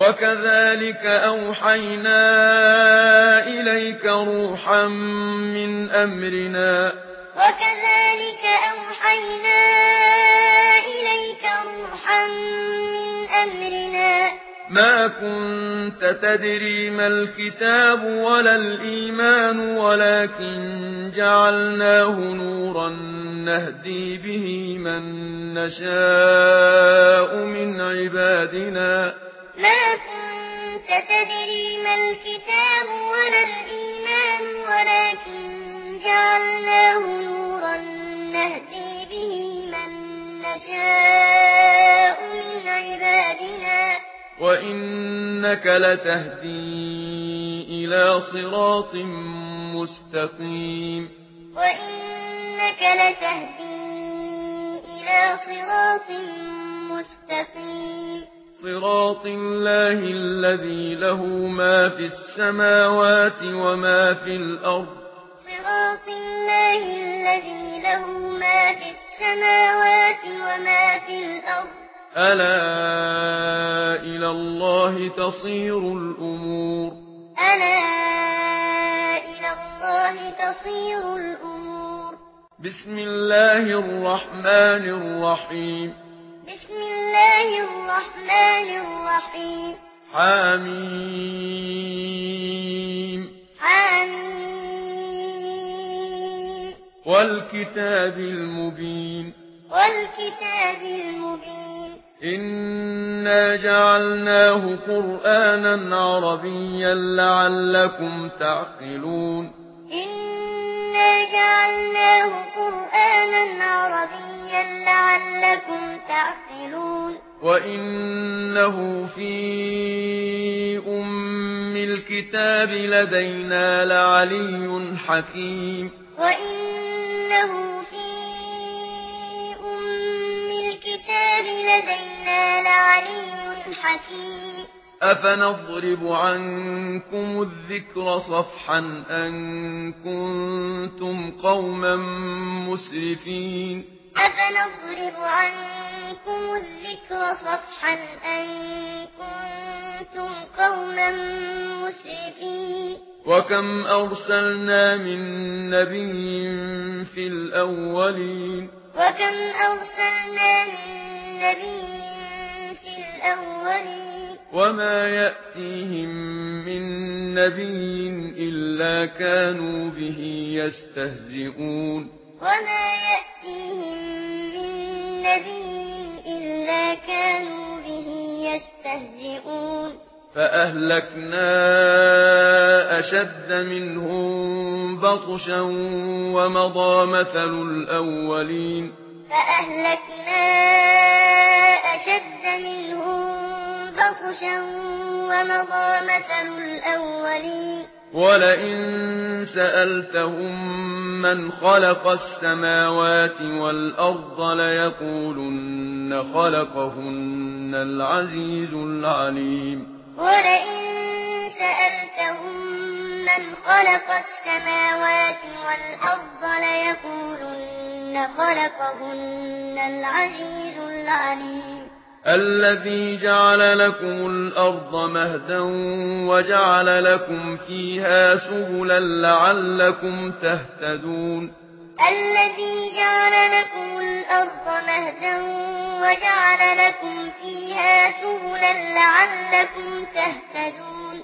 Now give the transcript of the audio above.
وكذلك أوحينا إليك روحا من أمرنا ما كنت تدري ما الكتاب ولا الإيمان ولكن جعلناه نورا نهدي به من نشاء من عبادنا وإنك لتهدي إلى صراط مستقيم صراط الله الذي له ما في السماوات وما في الأرض ألا إلى الله تصير الأمور بسم الله الرحمن الرحيم حميم والكتاب المبين إنا جعلناه قرآنا عربيا لعلكم تعقلون وإنه في أم الكتاب لدينا لعلي حكيم أفنضرب عنكم الذكر صفحا أن كنتم قوما مسرفين وكم أرسلنا من نبي في الأولين وما يأتيهم من نبي إلا كانوا به يستهزئون فأهلكنا أشد منهم بطشا ومضى مثل الأولين ولئن سألتهم من خلق السماوات والأرض ليقولن خلقهن العزيز العليم الذي جعل لكم الأرض مهدا وجعل لكم فيها سبلا لعلكم تهتدون الذي جعل لكم الأرض مهدا وجعل لكم فيها سبلا لعلكم تهتدون